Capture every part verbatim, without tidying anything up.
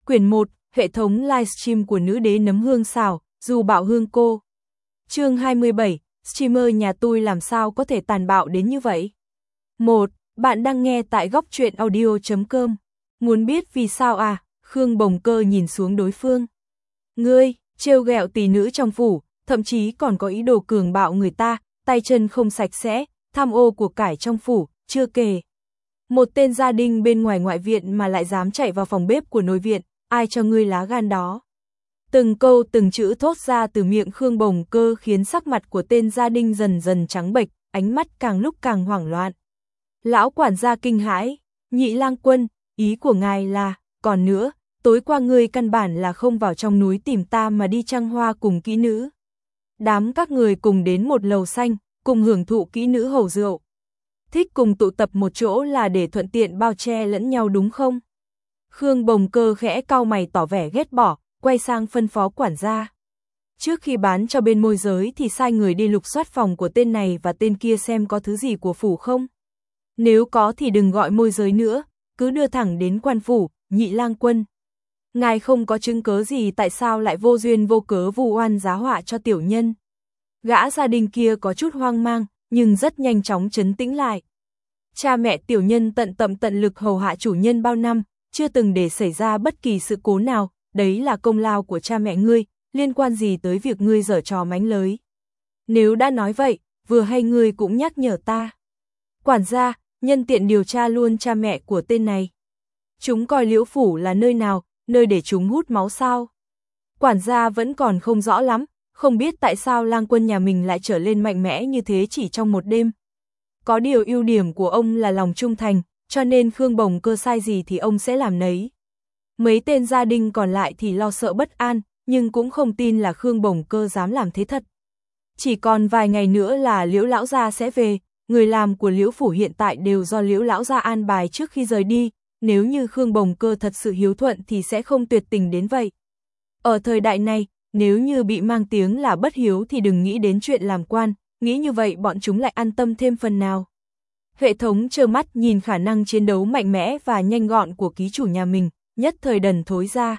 Quyển một, hệ thống livestream của nữ đế nấm hương xào, dù bạo hương cô. Chương hai mươi bảy, streamer nhà tôi làm sao có thể tàn bạo đến như vậy? một. Bạn đang nghe tại góc truyện audio chấm com. Muốn biết vì sao à? Khương Bồng Cơ nhìn xuống đối phương. Ngươi, trêu ghẹo tỷ nữ trong phủ, thậm chí còn có ý đồ cường bạo người ta, tay chân không sạch sẽ, tham ô của cải trong phủ, chưa kể. Một tên gia đình bên ngoài ngoại viện mà lại dám chạy vào phòng bếp của nội viện, ai cho ngươi lá gan đó? Từng câu từng chữ thốt ra từ miệng Khương Bồng Cơ khiến sắc mặt của tên gia đình dần dần trắng bệch, ánh mắt càng lúc càng hoảng loạn. Lão quản gia kinh hãi, Nhị Lang Quân, ý của ngài là, còn nữa, tối qua ngươi căn bản là không vào trong núi tìm ta mà đi trăng hoa cùng kỹ nữ. Đám các người cùng đến một lầu xanh, cùng hưởng thụ kỹ nữ hầu rượu. Thích cùng tụ tập một chỗ là để thuận tiện bao che lẫn nhau đúng không? Khương Bồng Cơ khẽ cau mày tỏ vẻ ghét bỏ, quay sang phân phó quản gia. Trước khi bán cho bên môi giới thì sai người đi lục soát phòng của tên này và tên kia xem có thứ gì của phủ không. Nếu có thì đừng gọi môi giới nữa, cứ đưa thẳng đến quan phủ, Nhị Lang Quân. Ngài không có chứng cớ gì tại sao lại vô duyên vô cớ vu oan giá họa cho tiểu nhân. Gã gia đình kia có chút hoang mang, nhưng rất nhanh chóng trấn tĩnh lại. Cha mẹ tiểu nhân tận tâm tận lực hầu hạ chủ nhân bao năm, chưa từng để xảy ra bất kỳ sự cố nào, đấy là công lao của cha mẹ ngươi, liên quan gì tới việc ngươi giở trò mánh lới. Nếu đã nói vậy, vừa hay ngươi cũng nhắc nhở ta. Quản gia, nhân tiện điều tra luôn cha mẹ của tên này. Chúng coi Liễu phủ là nơi nào, nơi để chúng hút máu sao? Quản gia vẫn còn không rõ lắm, không biết tại sao Lang Quân nhà mình lại trở lên mạnh mẽ như thế chỉ trong một đêm. Có điều ưu điểm của ông là lòng trung thành, cho nên Khương Bồng Cơ sai gì thì ông sẽ làm nấy. Mấy tên gia đình còn lại thì lo sợ bất an, nhưng cũng không tin là Khương Bồng Cơ dám làm thế thật. Chỉ còn vài ngày nữa là Liễu lão gia sẽ về, người làm của Liễu phủ hiện tại đều do Liễu lão gia an bài trước khi rời đi, nếu như Khương Bồng Cơ thật sự hiếu thuận thì sẽ không tuyệt tình đến vậy. Ở thời đại này, nếu như bị mang tiếng là bất hiếu thì đừng nghĩ đến chuyện làm quan, nghĩ như vậy bọn chúng lại an tâm thêm phần nào. Hệ thống trơ mắt nhìn khả năng chiến đấu mạnh mẽ và nhanh gọn của ký chủ nhà mình, nhất thời đần thối ra.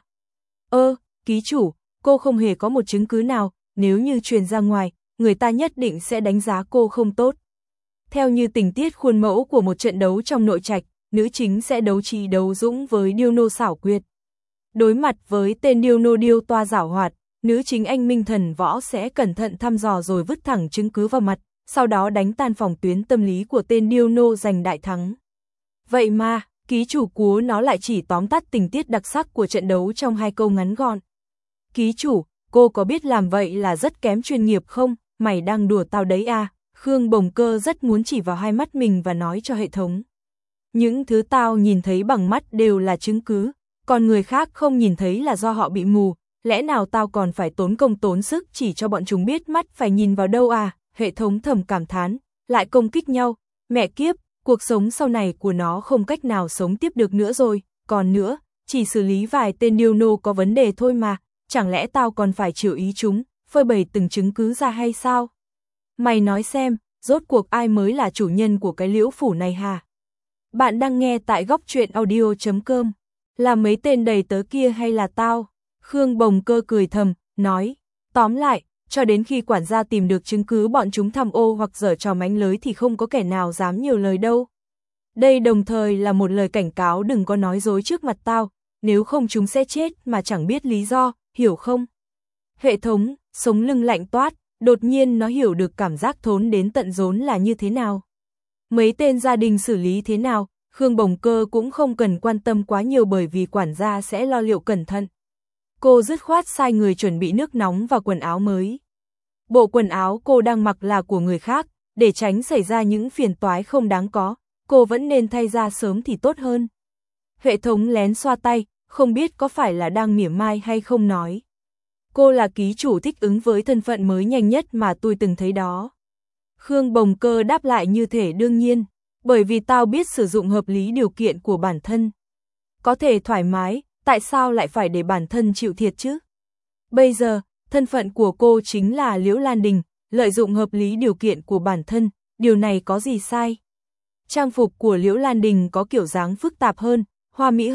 Ơ, ký chủ, cô không hề có một chứng cứ nào, nếu như truyền ra ngoài, người ta nhất định sẽ đánh giá cô không tốt. Theo như tình tiết khuôn mẫu của một trận đấu trong nội trạch, nữ chính sẽ đấu trí đấu dũng với điêu nô xảo quyệt. Đối mặt với tên điêu nô điêu toa giảo hoạt, nữ chính anh minh thần võ sẽ cẩn thận thăm dò rồi vứt thẳng chứng cứ vào mặt, sau đó đánh tan phòng tuyến tâm lý của tên điêu nô giành đại thắng. Vậy mà, ký chủ của nó lại chỉ tóm tắt tình tiết đặc sắc của trận đấu trong hai câu ngắn gọn. Ký chủ, cô có biết làm vậy là rất kém chuyên nghiệp không? Mày đang đùa tao đấy à? Khương Bồng Cơ rất muốn chỉ vào hai mắt mình và nói cho hệ thống. Những thứ tao nhìn thấy bằng mắt đều là chứng cứ, còn người khác không nhìn thấy là do họ bị mù, lẽ nào tao còn phải tốn công tốn sức chỉ cho bọn chúng biết mắt phải nhìn vào đâu à? Hệ thống thầm cảm thán, lại công kích nhau, mẹ kiếp, cuộc sống sau này của nó không cách nào sống tiếp được nữa rồi, còn nữa, chỉ xử lý vài tên điêu nô có vấn đề thôi mà, chẳng lẽ tao còn phải chiều ý chúng, phơi bày từng chứng cứ ra hay sao? Mày nói xem, rốt cuộc ai mới là chủ nhân của cái Liễu phủ này hả? Bạn đang nghe tại góc truyện audio chấm com, là mấy tên đầy tớ kia hay là tao? Khương Bồng Cơ cười thầm, nói, tóm lại, cho đến khi quản gia tìm được chứng cứ bọn chúng tham ô hoặc giở trò mánh lới thì không có kẻ nào dám nhiều lời đâu. Đây đồng thời là một lời cảnh cáo đừng có nói dối trước mặt tao, nếu không chúng sẽ chết mà chẳng biết lý do, hiểu không? Hệ thống, sống lưng lạnh toát, đột nhiên nó hiểu được cảm giác thốn đến tận rốn là như thế nào. Mấy tên gia đình xử lý thế nào, Khương Bồng Cơ cũng không cần quan tâm quá nhiều bởi vì quản gia sẽ lo liệu cẩn thận. Cô dứt khoát sai người chuẩn bị nước nóng và quần áo mới. Bộ quần áo cô đang mặc là của người khác, để tránh xảy ra những phiền toái không đáng có, cô vẫn nên thay ra sớm thì tốt hơn. Hệ thống lén xoa tay, không biết có phải là đang mỉa mai hay không nói. Cô là ký chủ thích ứng với thân phận mới nhanh nhất mà tôi từng thấy đó. Khương Bồng Cơ đáp lại như thể đương nhiên, bởi vì tao biết sử dụng hợp lý điều kiện của bản thân. Có thể thoải mái, tại sao lại phải để bản thân chịu thiệt chứ? Bây giờ, thân phận của cô chính là Liễu Lan Đình, lợi dụng hợp lý điều kiện của bản thân, điều này có gì sai? Trang phục của Liễu Lan Đình có kiểu dáng phức tạp hơn, hoa mỹ hơn,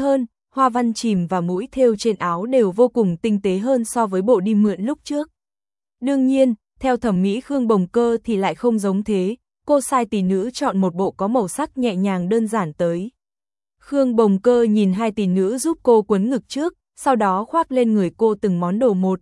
hoa văn chìm và mũi thêu trên áo đều vô cùng tinh tế hơn so với bộ đi mượn lúc trước. Đương nhiên, theo thẩm mỹ Khương Bồng Cơ thì lại không giống thế, cô sai tỷ nữ chọn một bộ có màu sắc nhẹ nhàng đơn giản tới. Khương Bồng Cơ nhìn hai tỷ nữ giúp cô quấn ngực trước, sau đó khoác lên người cô từng món đồ một.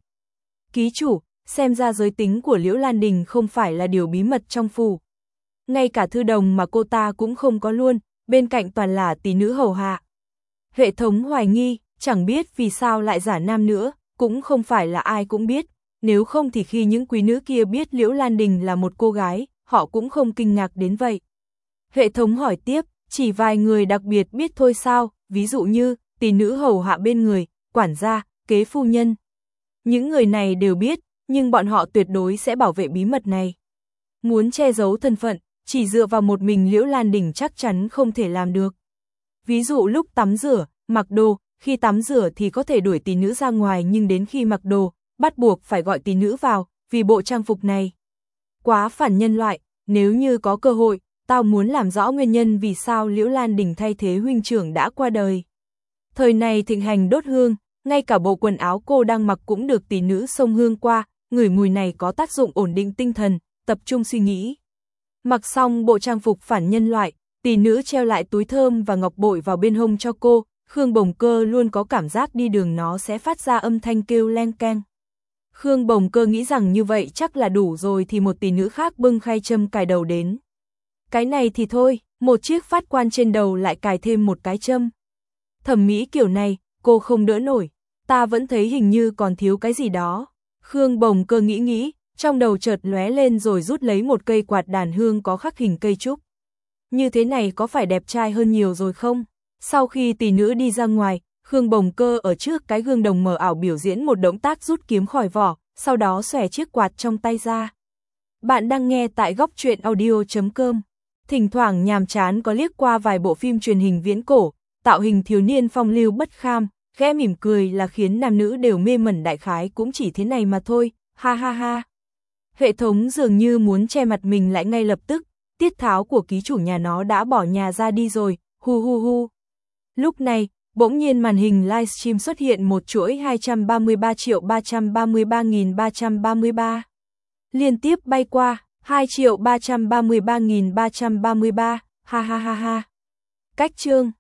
Ký chủ, xem ra giới tính của Liễu Lan Đình không phải là điều bí mật trong phủ. Ngay cả thư đồng mà cô ta cũng không có luôn, bên cạnh toàn là tỷ nữ hầu hạ. Hệ thống hoài nghi, chẳng biết vì sao lại giả nam nữa, cũng không phải là ai cũng biết, nếu không thì khi những quý nữ kia biết Liễu Lan Đình là một cô gái, họ cũng không kinh ngạc đến vậy. Hệ thống hỏi tiếp, chỉ vài người đặc biệt biết thôi sao, ví dụ như tỷ nữ hầu hạ bên người, quản gia, kế phu nhân. Những người này đều biết, nhưng bọn họ tuyệt đối sẽ bảo vệ bí mật này. Muốn che giấu thân phận, chỉ dựa vào một mình Liễu Lan Đình chắc chắn không thể làm được. Ví dụ lúc tắm rửa, mặc đồ, khi tắm rửa thì có thể đuổi tỷ nữ ra ngoài nhưng đến khi mặc đồ, bắt buộc phải gọi tỷ nữ vào, vì bộ trang phục này quá phản nhân loại, nếu như có cơ hội, tao muốn làm rõ nguyên nhân vì sao Liễu Lan Đình thay thế huynh trưởng đã qua đời. Thời này thịnh hành đốt hương, ngay cả bộ quần áo cô đang mặc cũng được tỷ nữ xông hương qua, ngửi mùi này có tác dụng ổn định tinh thần, tập trung suy nghĩ. Mặc xong bộ trang phục phản nhân loại, tỷ nữ treo lại túi thơm và ngọc bội vào bên hông cho cô, Khương Bồng Cơ luôn có cảm giác đi đường nó sẽ phát ra âm thanh kêu leng keng. Khương Bồng Cơ nghĩ rằng như vậy chắc là đủ rồi thì một tỷ nữ khác bưng khay châm cài đầu đến. Cái này thì thôi, một chiếc phát quan trên đầu lại cài thêm một cái châm. Thẩm mỹ kiểu này, cô không đỡ nổi, ta vẫn thấy hình như còn thiếu cái gì đó. Khương Bồng Cơ nghĩ nghĩ, trong đầu chợt lóe lên rồi rút lấy một cây quạt đàn hương có khắc hình cây trúc. Như thế này có phải đẹp trai hơn nhiều rồi không? Sau khi tỷ nữ đi ra ngoài, Khương Bồng Cơ ở trước cái gương đồng mờ ảo biểu diễn một động tác rút kiếm khỏi vỏ, sau đó xòe chiếc quạt trong tay ra. Bạn đang nghe tại góc truyện audio chấm com. Thỉnh thoảng nhàm chán có liếc qua vài bộ phim truyền hình viễn cổ, tạo hình thiếu niên phong lưu bất kham, khẽ mỉm cười là khiến nam nữ đều mê mẩn, đại khái cũng chỉ thế này mà thôi, ha ha ha. Hệ thống dường như muốn che mặt mình lại ngay lập tức, tiết tháo của ký chủ nhà nó đã bỏ nhà ra đi rồi, hu hu hu. Lúc này, bỗng nhiên màn hình livestream xuất hiện một chuỗi hai trăm ba mươi ba triệu ba trăm ba mươi ba nghìn ba trăm ba mươi ba. Liên tiếp bay qua, hai triệu ba trăm ba mươi ba nghìn ba trăm ba mươi ba, ha ha ha ha. Cách chương